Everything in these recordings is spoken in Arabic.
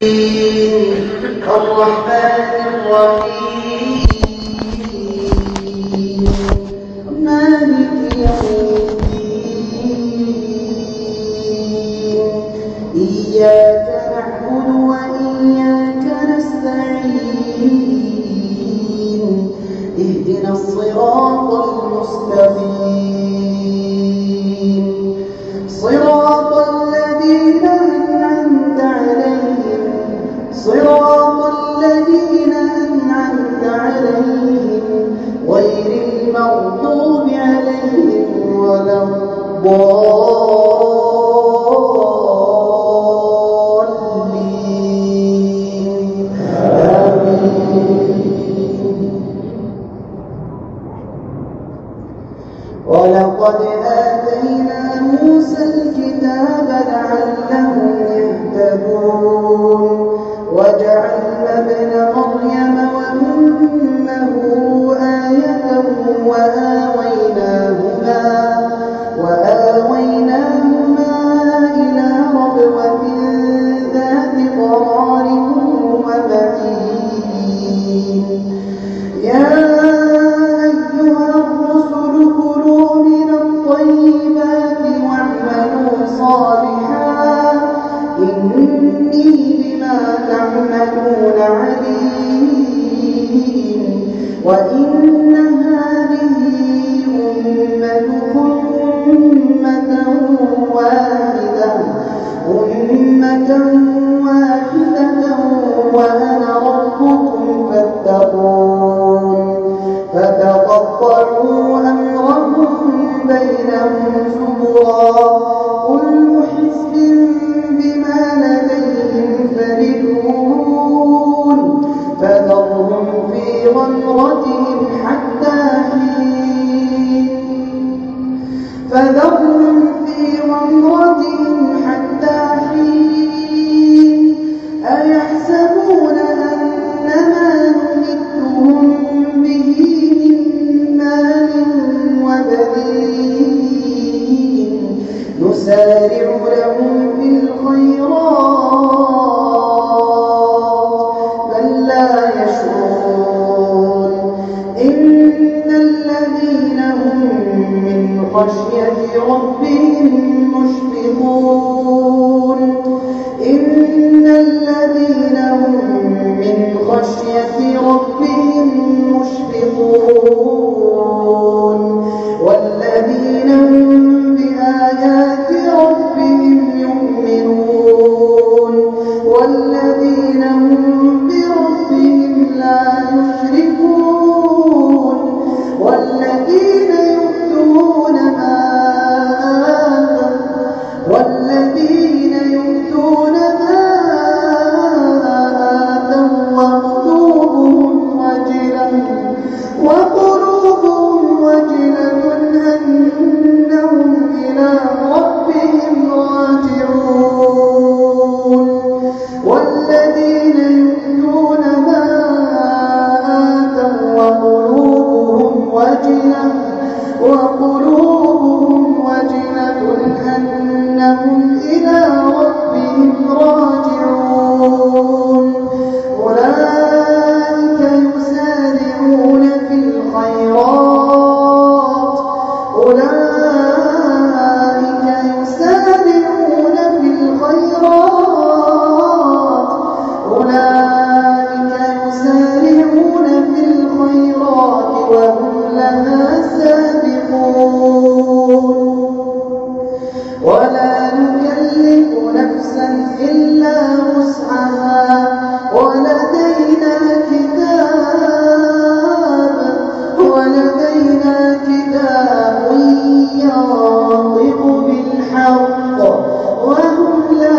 الرحمن الرحيم مالك يوم الدين إياك نعبد وإياك نستعين اهدنا الصراط المستقيم صراط الذين أنعمت عليهم غير المغضوب عليهم ولا الضالين آمين. ولقد آتينا موسى الكتاب لعلهم يهتدون وجعلنا ابن مريم وأمه آية وآويناهما إلى ربوة ذات قرار ومعين يا أيها الرسل كلوا من الطيبات واعملوا صالحا إني بما تعملون عليم وإن هذه أمتكم أمة واحدة وأنا ربكم فاتقون فتقطعوا أمرهم بينهم زبرا كل حزب بما لديهم فرحون فذرهم في غمرتهم حتى حين أيحسبون أن ما نمدهم به من مال وبنين نسارع لهم في الخيرات بل لا يشعرون إن الذين هم من خشية ربهم مشفقون والذين هم بآيات ربهم يؤمنون والذين هم بربهم لا يشركون والذين يؤتون ما وقلوبهم وجلة أنهم إلى ربهم راجعون والذين يؤتون ما آتوا وقلوبهم وجلة أنهم إلى ربهم راجعون أولئك يسارعون في الخيرات وهم لها سابقون ولا نكلف نفسا إلا وسعها ولدينا كتاب ينطق بالحق وهم لا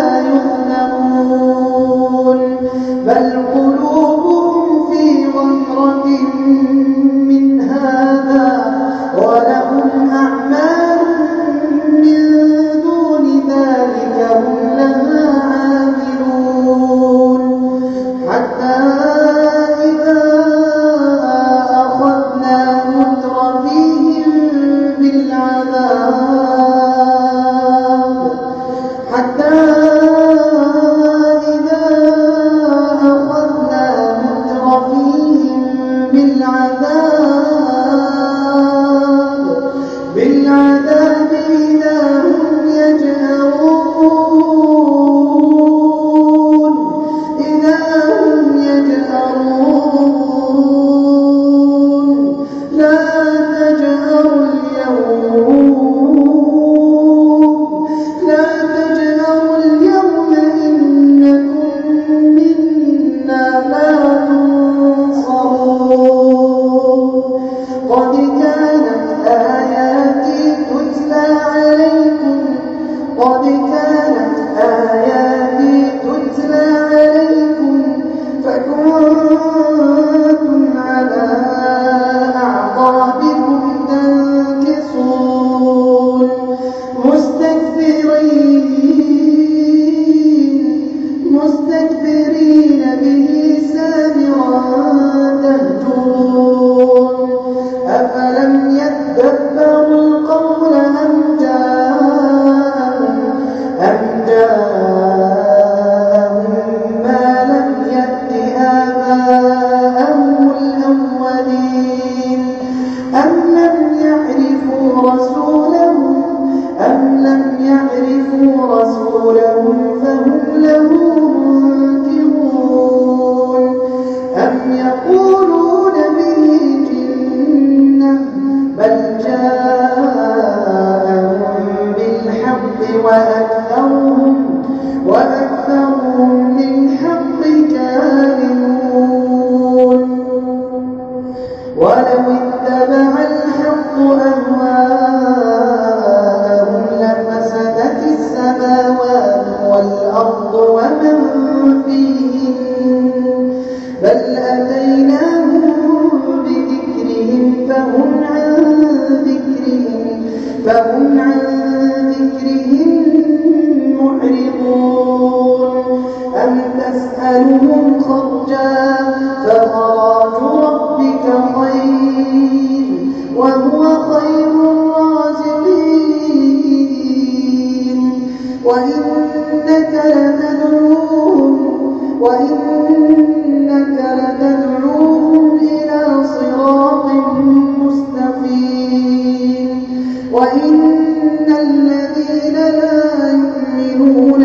يظلمون بل قلوبهم في غمرة من هذا ولهم أعمال من دون ذلك هم لها عاملون حتى إذا أخذنا مترفيهم بالعذاب به سامرا تهجرون أفلم يدبروا القول أم جاءهم ما لم يأت آباءهم الأولين أم لم يعرفوا رسولهم فهم له منكرون أم يقولون به جنة بل جاءهم بالحق وأكثرهم للحق كارهون ولو اتبع الحق أهواءهم لفسدت السماوات والأرض ومن فيهن بل أتيناهم بذكرهم فهم عن ذكرهم معرضون أم تسألهم خرجا فخراج ربك خير وهو خير الرازقين وإنك لتدعوهم إلى صراط مستقيم وإن الذين لا يؤمنون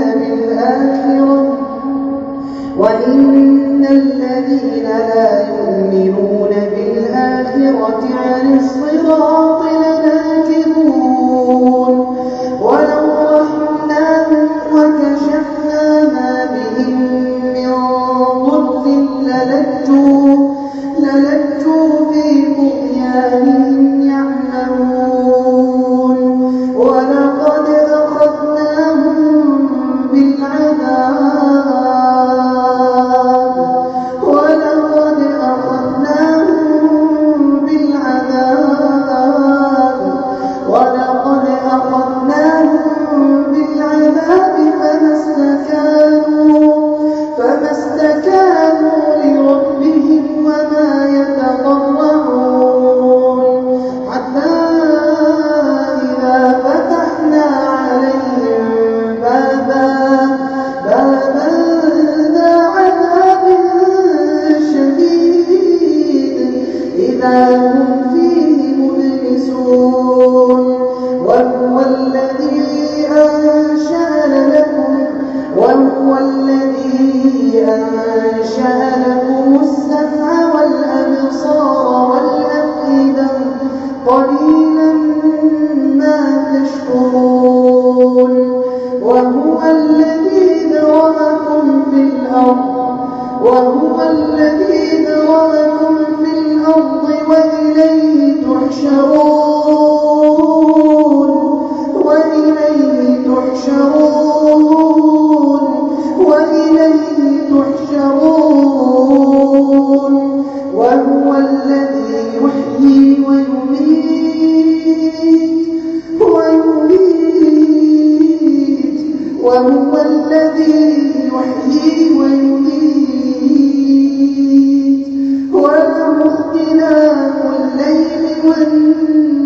بالآخرة عن الصراط لناكبون ولو رحمناهم وكشفنا ما بهم من ضر للجوا في طغيانهم يعمهون ولقد أخذناهم بالعذاب فما استكانوا لربهم وما يتضرعون حتى إذا فتحنا عليهم بابا ذا عذاب شديد إذا هم فيه مبلسون وهو الذي أنشأ لكم السمع والأبصار والأفئدة قليلا ما تشكرون وهو الذي ذرأكم في الأرض وإليه تحشرون وهو الذي يحيي ويميت وله اختلاف الليل والنهار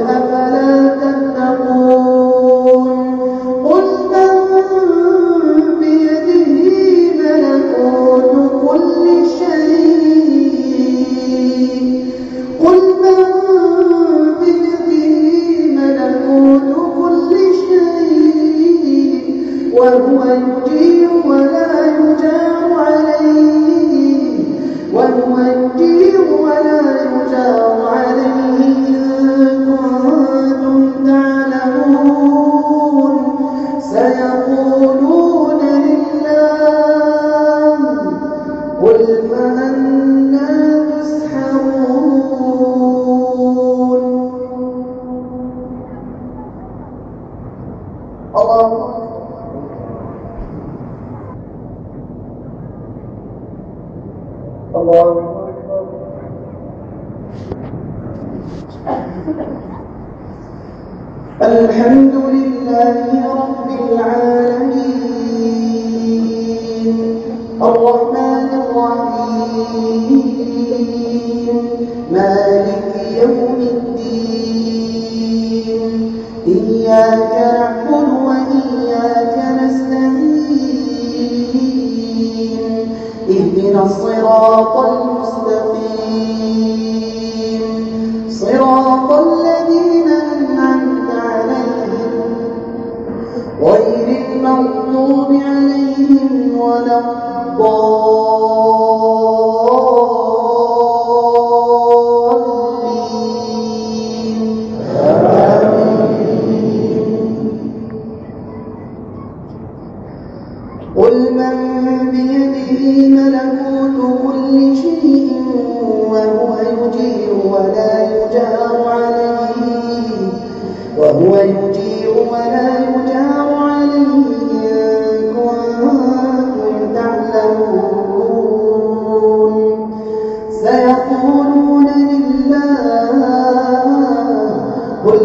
أفلا تتقون قل من بيده ملكوت كل شيء قل من بيده ملكوت كل شيء وهو يجير ولا يجار عليه وهو يجير ولا يجار عليه إن كنتم تعلمون سيقولون لله قل فأنى تسحرون الله الله الحمد لله رب العالمين الرحمن الرحيم مالك يوم الدين إياك نعبد وإياك نستعين اهدنا الصراط المستقيم صراط الذين أنعمت عليهم غير المغضوب عليهم ولا الضالين آمين قل من بيده ملكوت كل شيء وهو يجير ولا يجار عليه وهو يجير ولا يجار عليه إن كنتم تعلمون سيقولون لله قل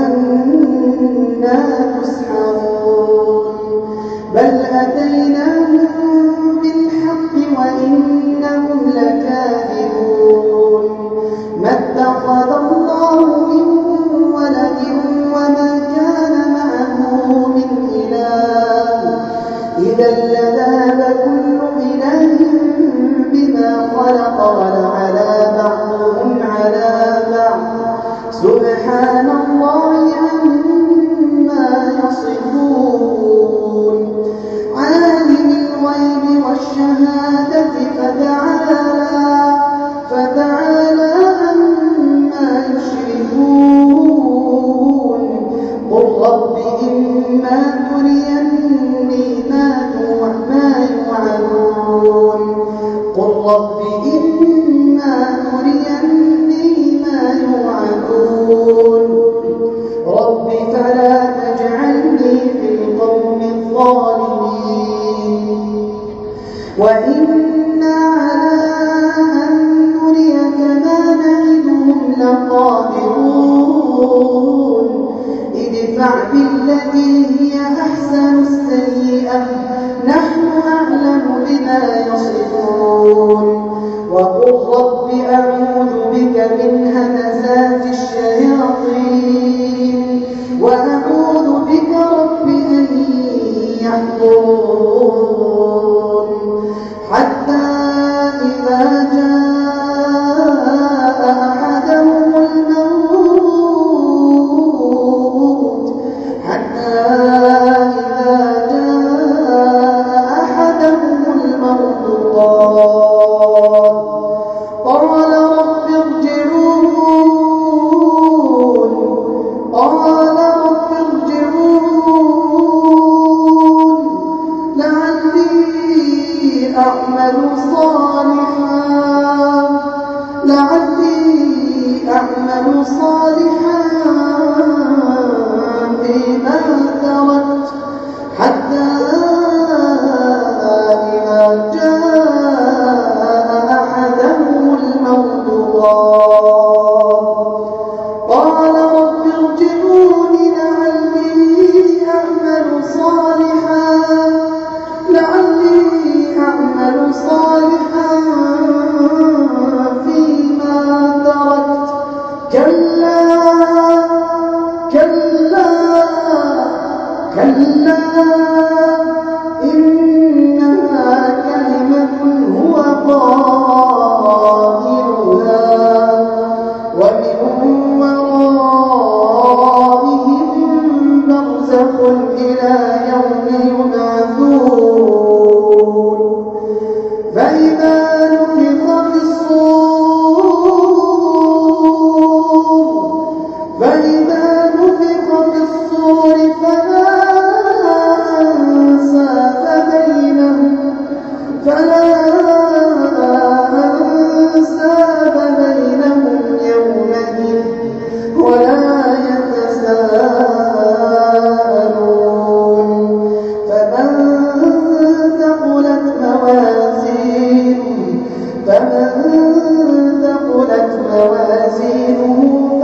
فأنى تسحرون بل أتيناهم بالحق وإنهم لكاذبون ما اتخذ الله من ولد وما كان معه من إله إذا لذهب كل إله بما خلق ولعلى بعضهم على بعض سبحان الله عما يصفون عالم الغيب والشهادة فتعالى عما يشركون قل رب إما تريني ما يوعدون قل رب إما تريني ما يوعدون رب فلا تجعلني في القوم الظالمين وإنا على أن نريك ما نعدهم لقادرون ادفع بالتي هي أحسن السيئة نحن أعلم بما يصفون وقل رب أعوذ بك من همزات الشياطين وأعوذ بك رب أن يحضرون حتى إذا جاء أحدهم الموت قال برزخ إلى يوم يبعثون فإذا نفخ في الصور فلا أنساب بينهم يومئذ ولا يتساءلون فمن ثقلت موازينه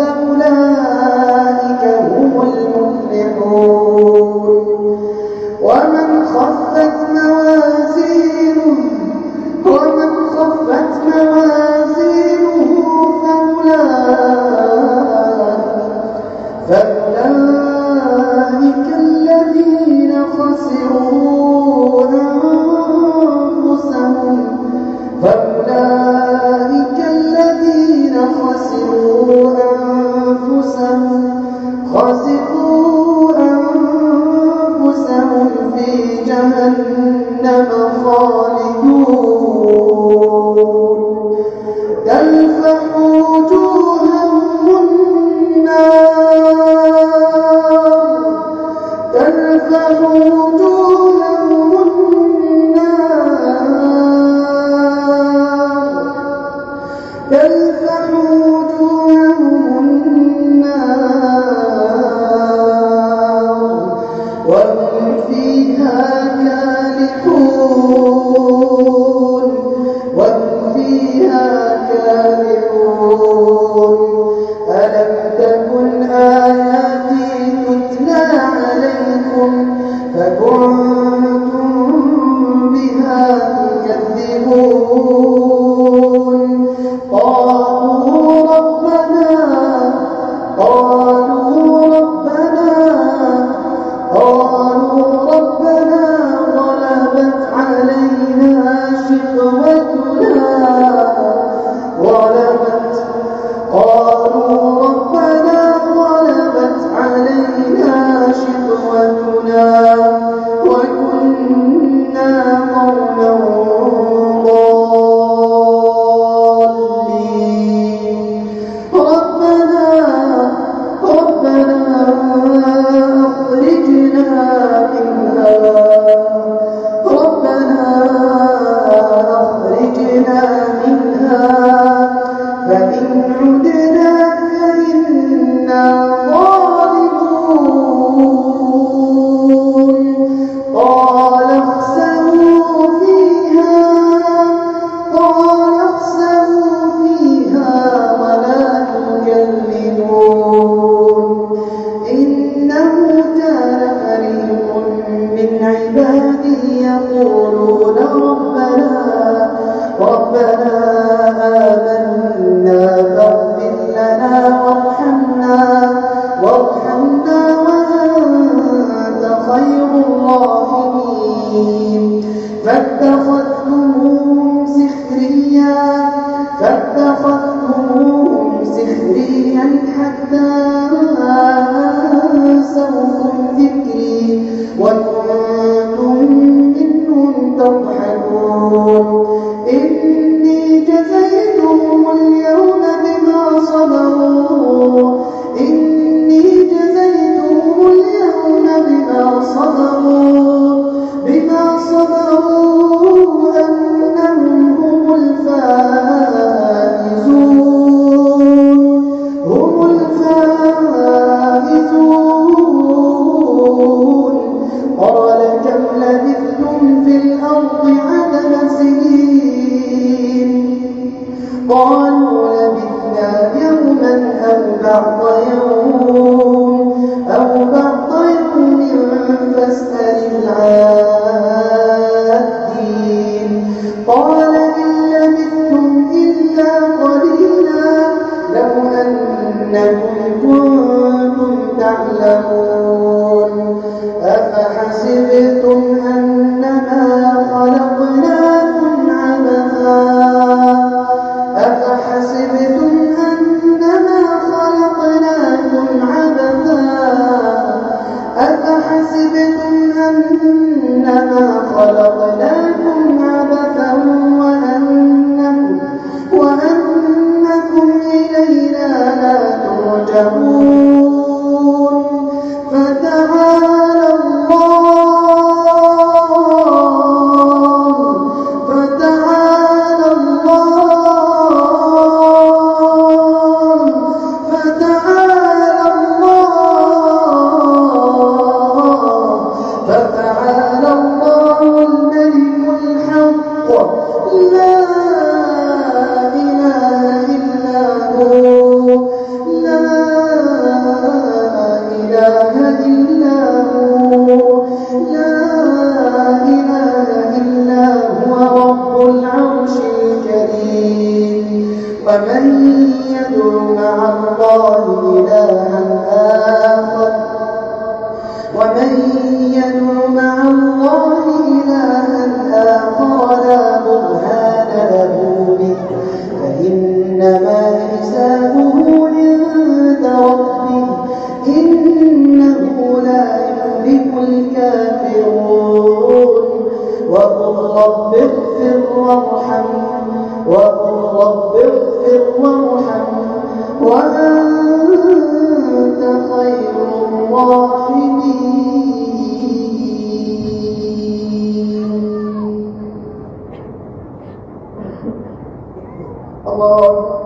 فأولئك هم المفلحون ومن خفت موازينه فأولئك الذين خسروا أنفسهم في جهنم خالدون تلفح وجوههم النار وهم فيها كالحون ألم تكن آياتي تتلى عليكم فكنتم بها تكذبون قالوا ربنا غلبت علينا شقوتنا وكنا قوما ضالين ربنا أخرجنا منها فإن عدنا فإنا ظالمون قال اخسئوا فيها ولا تكلمون إنه كان فريق من عبادي يقولون ربنا آمنا فاغفر لنا وارحمنا وأنت خير الراحمين فاتخذتموهم سخريا حتى أنسوكم ذكري وكنتم منهم تضحكون إني جزيتهم اليوم بما صبروا أنهم هم الفائزون قال كم لبثتم في الأرض عدد سنين قالوا لبثنا يوما أو بعض يوم فاسأل العادين قال إن لبثتم إلا قليلا لو أنكم كنتم تعلمون أفحسبتم أنما خلقناكم عبثا أفحسبتم خلقناكم عبثا وأنكم إلينا لا ترجعون فتعالى الله الملك الحق لا إله إلا هو رب العرش الكريم ومن يدع مع الله إلها آخر لا برهان له به فإنما حسابه عند ربه إنه لا يفلح الكافرون وقل رب اغفر وارحم وأنت خير الراحمين. الله